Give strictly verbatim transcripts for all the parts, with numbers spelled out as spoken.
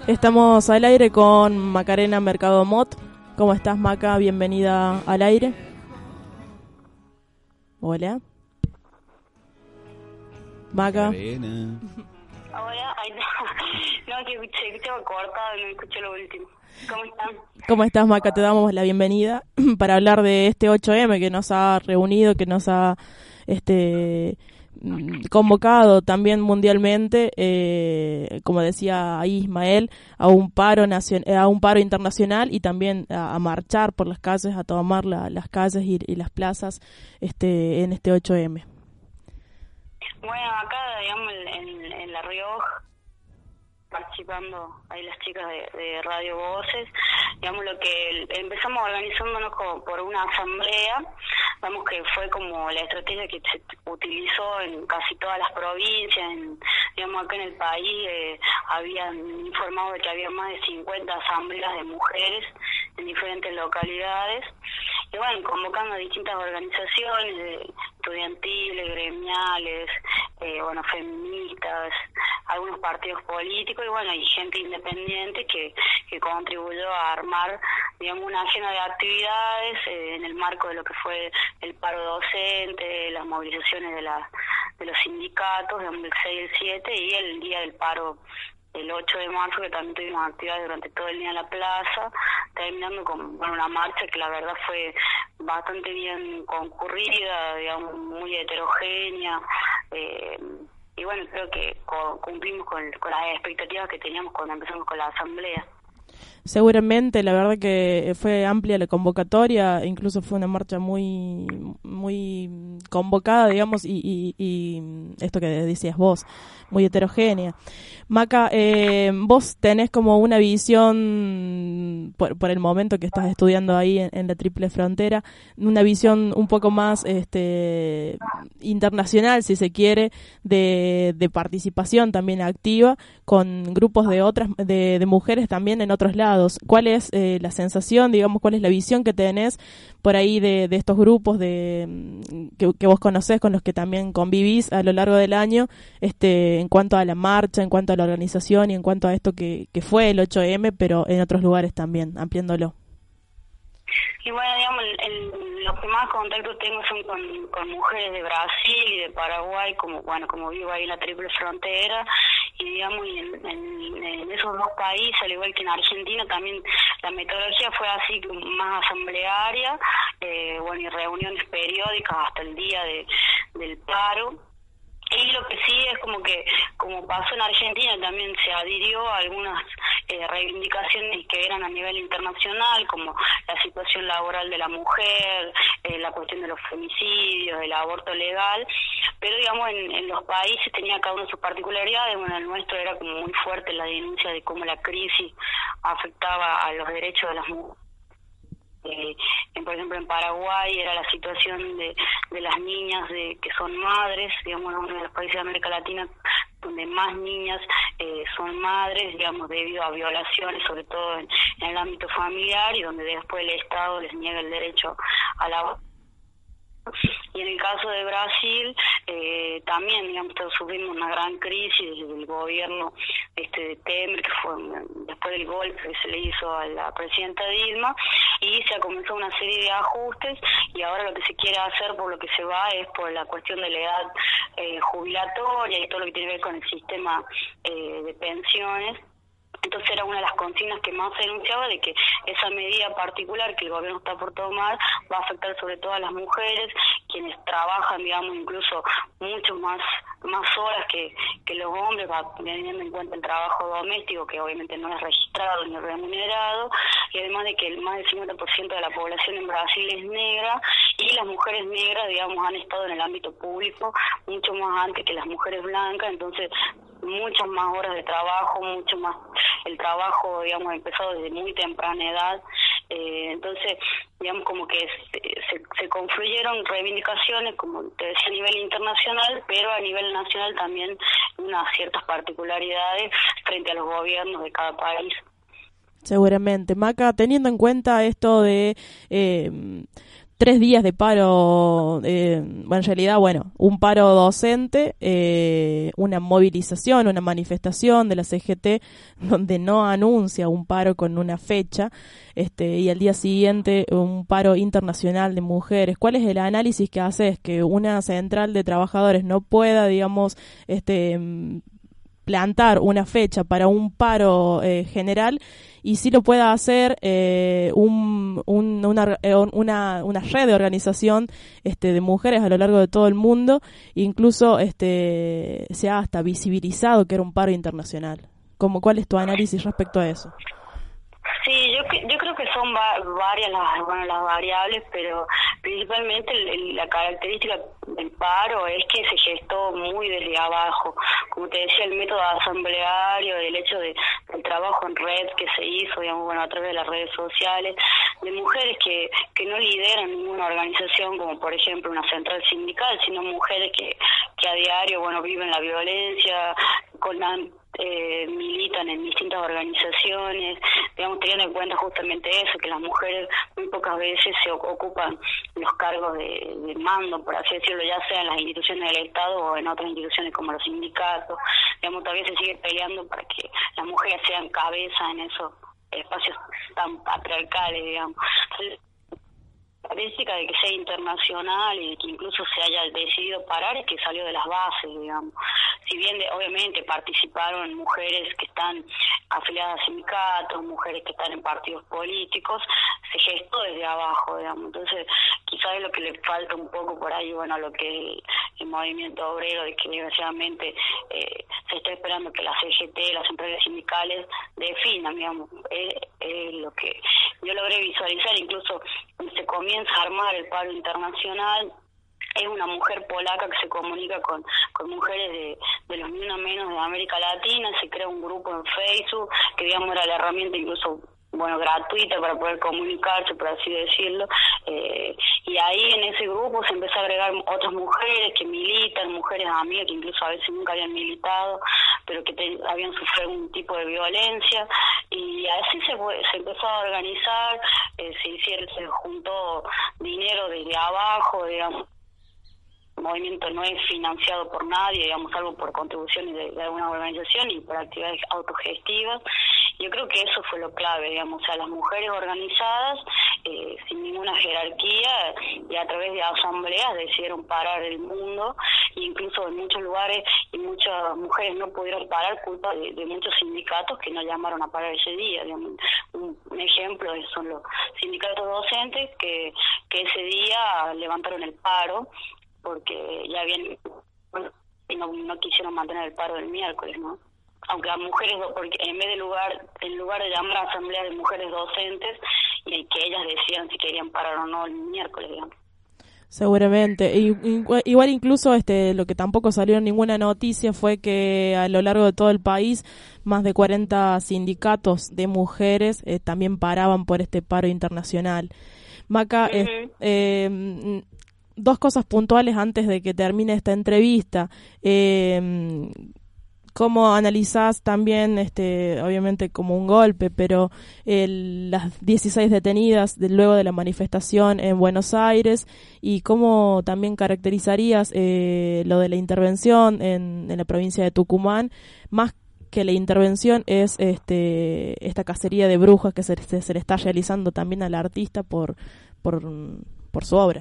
Estamos al aire con Macarena Mercado Mot. ¿Cómo estás, Maca? Bienvenida al aire. Hola. Maca. Macarena. Hola, ay, no, no, que se escuchaba cortado y no escuché lo último. ¿Cómo están? ¿Cómo estás, Maca? Te damos la bienvenida para hablar de este ocho eme que nos ha reunido, que nos ha este convocado también mundialmente, eh, como decía ahí Ismael, a un paro nacion- a un paro internacional y también a, a marchar por las calles, a tomar la, las calles y, y las plazas este en este ocho eme. Bueno, acá, digamos, en, en La Rioja, participando ahí las chicas de, de Radio Voces, digamos, lo que empezamos organizándonos como por una asamblea, digamos que fue como la estrategia que se utilizó en casi todas las provincias, en, digamos, acá en el país eh, habían informado de que había más de cincuenta asambleas de mujeres en diferentes localidades, y bueno, convocando a distintas organizaciones de estudiantiles, gremiales, eh, bueno, feministas, algunos partidos políticos y bueno, y gente independiente que, que contribuyó a armar, digamos, una agenda de actividades eh, en el marco de lo que fue el paro docente, las movilizaciones de, la, de los sindicatos, digamos, el seis y el siete, y el día del paro el ocho de marzo, que también tuvimos actividades durante todo el día en la plaza, terminando con bueno, una marcha que la verdad fue bastante bien concurrida, digamos, muy heterogénea, eh, y bueno, creo que co- cumplimos con, con las expectativas que teníamos cuando empezamos con la asamblea. Seguramente, la verdad que fue amplia la convocatoria, incluso fue una marcha muy muy convocada, digamos, y, y, y esto que decías vos, muy heterogénea. Maca, eh, vos tenés como una visión, por, por el momento que estás estudiando ahí en, en la Triple Frontera, una visión un poco más este internacional, si se quiere, de, de participación también activa, con grupos de otras de, de mujeres también en otros lados. ¿Cuál es eh, la sensación, digamos, cuál es la visión que tenés por ahí de, de estos grupos de que, que vos conocés, con los que también convivís a lo largo del año, este en cuanto a la marcha, en cuanto a la organización y en cuanto a esto que, que fue el ocho eme, pero en otros lugares también, ampliándolo? Y bueno, digamos, el, el, los que más contactos tengo son con, con mujeres de Brasil y de Paraguay, como bueno como vivo ahí en la Triple Frontera, y digamos, y en, en, en esos dos países, al igual que en Argentina, también la metodología fue así, más asamblearia, eh, bueno, y reuniones periódicas hasta el día de, del paro. Y lo que sí es como que, como pasó en Argentina, también se adhirió a algunas eh, reivindicaciones que eran a nivel internacional, como la situación laboral de la mujer, eh, la cuestión de los femicidios, el aborto legal, pero digamos en, en los países tenía cada uno sus particularidades. Bueno, el nuestro era como muy fuerte la denuncia de cómo la crisis afectaba a los derechos de las mujeres. Eh, en, por ejemplo, en Paraguay era la situación de, de las niñas de que son madres, digamos, uno de los países de América Latina donde más niñas eh, son madres, digamos, debido a violaciones, sobre todo en, en el ámbito familiar, y donde después el Estado les niega el derecho a la. Y en el caso de Brasil, eh, también, digamos, sufrimos una gran crisis desde el gobierno este de Temer, que fue después del golpe que se le hizo a la presidenta Dilma, y se ha comenzado una serie de ajustes, y ahora lo que se quiere hacer, por lo que se va, es por la cuestión de la edad eh, jubilatoria y todo lo que tiene que ver con el sistema eh, de pensiones. Entonces era una de las consignas que más se denunciaba, de que esa medida particular que el gobierno está por tomar va a afectar sobre todo a las mujeres, quienes trabajan, digamos, incluso mucho más más horas que, que los hombres, va teniendo en cuenta el trabajo doméstico, que obviamente no es registrado ni remunerado, y además de que el más del cincuenta por ciento de la población en Brasil es negra, y las mujeres negras, digamos, han estado en el ámbito público mucho más antes que las mujeres blancas, entonces muchas más horas de trabajo, mucho más el trabajo, digamos, empezó desde muy temprana edad, eh, entonces, digamos, como que se, se, se confluyeron reivindicaciones, como te decía, a nivel internacional, pero a nivel nacional también unas ciertas particularidades frente a los gobiernos de cada país. Seguramente. Maca, teniendo en cuenta esto de... Eh, tres días de paro, eh, bueno, en realidad, bueno, un paro docente, eh, una movilización, una manifestación de la C G T donde no anuncia un paro con una fecha, este, y al día siguiente un paro internacional de mujeres. ¿Cuál es el análisis que haces? Que una central de trabajadores no pueda, digamos, este, plantar una fecha para un paro eh, general, y sí lo pueda hacer eh, un, un, una, una, una red de organización este, de mujeres a lo largo de todo el mundo, incluso este, se ha hasta visibilizado que era un paro internacional. ¿Cómo, ¿Cuál es tu análisis respecto a eso? Sí, yo yo creo que son va, varias las bueno las variables, pero principalmente el, el, la característica del paro es que se gestó muy desde abajo. Como te decía, el método asambleario, el hecho de del trabajo en red que se hizo, digamos, bueno, a través de las redes sociales, de mujeres que que no lideran ninguna organización, como por ejemplo una central sindical, sino mujeres que que a diario, bueno, viven la violencia, con la Eh, militan en distintas organizaciones, digamos, teniendo en cuenta justamente eso, que las mujeres muy pocas veces se ocupan los cargos de, de mando, por así decirlo, ya sea en las instituciones del Estado o en otras instituciones como los sindicatos. Digamos, todavía se sigue peleando para que las mujeres sean cabeza en esos espacios tan patriarcales, digamos. Entonces, la característica de que sea internacional y de que incluso se haya decidido parar es que salió de las bases, digamos. Si bien de, obviamente participaron mujeres que están afiliadas a sindicatos, mujeres que están en partidos políticos, se gestó desde abajo, digamos. Entonces, quizás es lo que le falta un poco por ahí, bueno, a lo que el, el movimiento obrero, de que desgraciadamente eh, se está esperando que la C G T, las centrales sindicales, definan, digamos, es, es lo que yo logré visualizar, incluso se comienza a armar el paro internacional. Es una mujer polaca que se comunica con, con mujeres de, de los ni una menos de América Latina, se crea un grupo en Facebook, que digamos era la herramienta incluso, bueno, gratuita para poder comunicarse, por así decirlo, eh, y ahí en ese grupo se empezó a agregar otras mujeres que militan, mujeres amigas que incluso a veces nunca habían militado, pero que te, habían sufrido un tipo de violencia, y así se, se empezó a organizar, eh, se hicieron, se juntó dinero desde abajo, digamos. El movimiento no es financiado por nadie, digamos, salvo por contribuciones de, de alguna organización y por actividades autogestivas. Yo creo que eso fue lo clave, digamos, o sea, las mujeres organizadas, eh, sin ninguna jerarquía, y a través de asambleas decidieron parar el mundo, e incluso en muchos lugares y muchas mujeres no pudieron parar culpa de, de muchos sindicatos que no llamaron a parar ese día. Digamos, un, un ejemplo son los sindicatos docentes que, que ese día levantaron el paro, porque ya habían, bueno, no, no quisieron mantener el paro del miércoles, ¿no? Aunque las mujeres, porque en vez de lugar, en lugar de llamar a asamblea de mujeres docentes, y que ellas decían si querían parar o no el miércoles, digamos. Seguramente. Y, igual incluso este lo que tampoco salió en ninguna noticia fue que a lo largo de todo el país más de cuarenta sindicatos de mujeres eh, también paraban por este paro internacional. Maca, uh-huh. eh, eh, dos cosas puntuales antes de que termine esta entrevista. Eh, ¿Cómo analizás también, este, obviamente como un golpe, pero el, las dieciséis detenidas de, luego de la manifestación en Buenos Aires, y cómo también caracterizarías eh, lo de la intervención en, en la provincia de Tucumán? Más que la intervención es este esta cacería de brujas que se, se, se le está realizando también al artista por por, por su obra.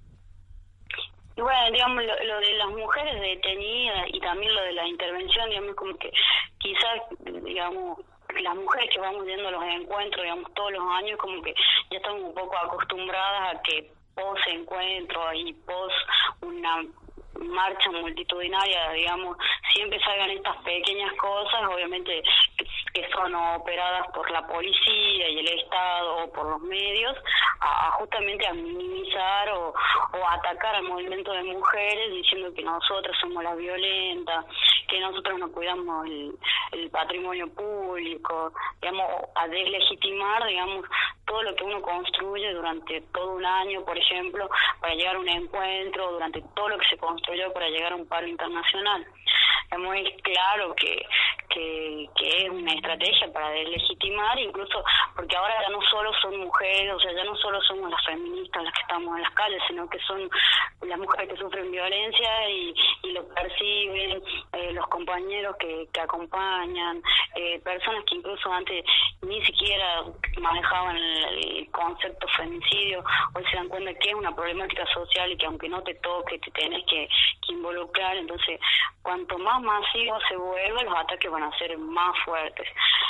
Y bueno, digamos, lo, lo de las mujeres detenidas y también lo de la intervención, digamos, como que quizás, digamos, las mujeres que vamos yendo a los encuentros, digamos, todos los años, como que ya estamos un poco acostumbradas a que pos encuentro y pos una marcha multitudinaria, digamos, siempre salgan estas pequeñas cosas, obviamente que son operadas por la policía y el Estado o por los medios, a, a justamente a minimizar o, o atacar al movimiento de mujeres diciendo que nosotros somos las violentas, que nosotros no cuidamos el, el patrimonio público, digamos, a deslegitimar, digamos, todo lo que uno construye durante todo un año, por ejemplo, para llegar a un encuentro, durante todo lo que se construyó para llegar a un paro internacional. Es muy claro que, que, que es una estrategia para deslegitimar, incluso porque ahora ya no solo son mujeres, o sea, ya no solo somos las feministas las que estamos en las calles, sino que son las mujeres que sufren violencia y, y lo perciben, eh, los compañeros que, que acompañan, eh, personas que incluso antes ni siquiera manejaban el, el concepto femicidio, hoy se dan cuenta que es una problemática social y que aunque no te toque, te tenés que, que involucrar. Entonces, cuanto más masivo se vuelve, los ataques van a ser más fuertes.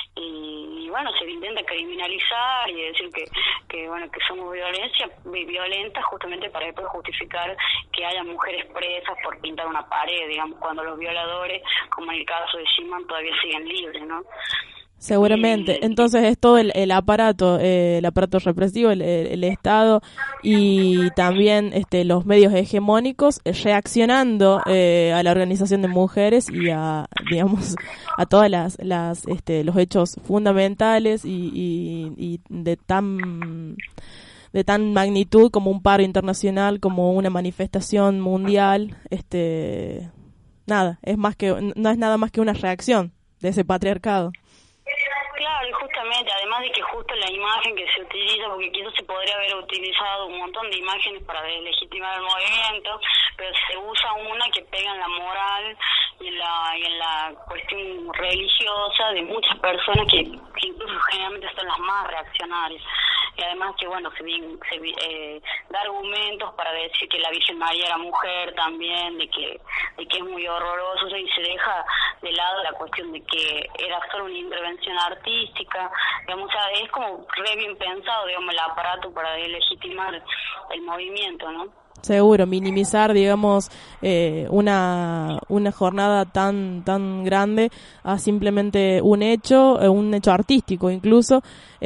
Y, y bueno, se intenta criminalizar y decir que, que bueno, que somos violencia, violentas justamente para después justificar que haya mujeres presas por pintar una pared, digamos, cuando los violadores, como en el caso de Shimon, todavía siguen libres, ¿no? Seguramente. Entonces es todo el, el aparato, eh, el aparato represivo, el, el, el Estado y también este, los medios hegemónicos eh, reaccionando eh, a la organización de mujeres y a, digamos, a todas las, las este, los hechos fundamentales y, y, y de tan de tan magnitud como un paro internacional, como una manifestación mundial. Este, nada, es más que no es nada más que una reacción de ese patriarcado. Claro, y justamente, además de que justo la imagen que se utiliza, porque quizás se podría haber utilizado un montón de imágenes para deslegitimar el movimiento, pero se usa una que pega en la moral y en la, y en la cuestión religiosa de muchas personas que, que incluso generalmente son las más reaccionarias. Y además que, bueno, se, se eh, da argumentos para decir que la Virgen María era mujer también, de que de que es muy horroroso, y se deja de lado la cuestión de que era solo una intervención artística, digamos, o sea, es como re bien pensado, digamos, el aparato para deslegitimar el movimiento, ¿no? Seguro, minimizar, digamos, eh, una una jornada tan tan grande a simplemente un hecho, eh, un hecho artístico incluso,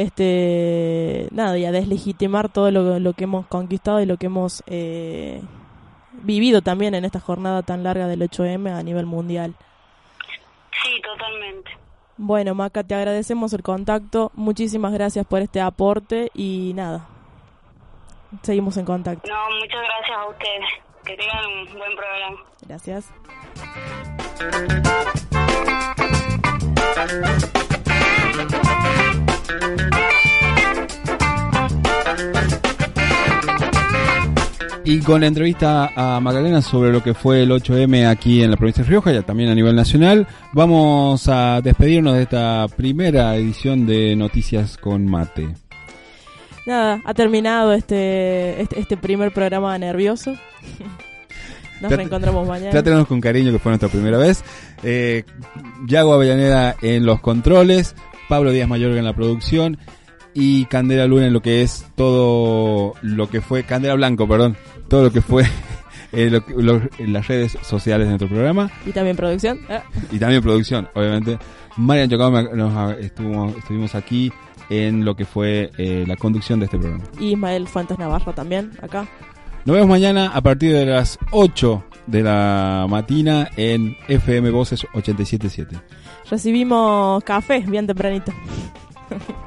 este nada, y a deslegitimar todo lo, lo que hemos conquistado y lo que hemos eh, vivido también en esta jornada tan larga del ocho eme a nivel mundial. Sí, totalmente. Bueno, Maca, te agradecemos el contacto, muchísimas gracias por este aporte y nada, seguimos en contacto. No, muchas gracias a ustedes. Que tengan un buen programa. Gracias. Y con la entrevista a Magdalena sobre lo que fue el ocho eme aquí en la provincia de Rioja y también a nivel nacional, vamos a despedirnos de esta primera edición de Noticias con Mate. Nada, ha terminado este este, este primer programa nervioso. Nos reencontramos mañana. Trátenos con cariño, que fue nuestra primera vez. Eh, Yago Avellaneda en los controles, Pablo Díaz Mayorga en la producción y Candela Luna en lo que es todo lo que fue, Candela Blanco, perdón, todo lo que fue eh, lo, lo, en las redes sociales de nuestro programa. Y también producción. Ah. Y también producción, obviamente. Marian Chocao nos estuvo, estuvimos aquí en lo que fue eh, la conducción de este programa. Y Ismael Fuentes Navarro también, acá. Nos vemos mañana a partir de las ocho de la mañana en F M Voces ochenta y siete punto siete. Recibimos café bien tempranito.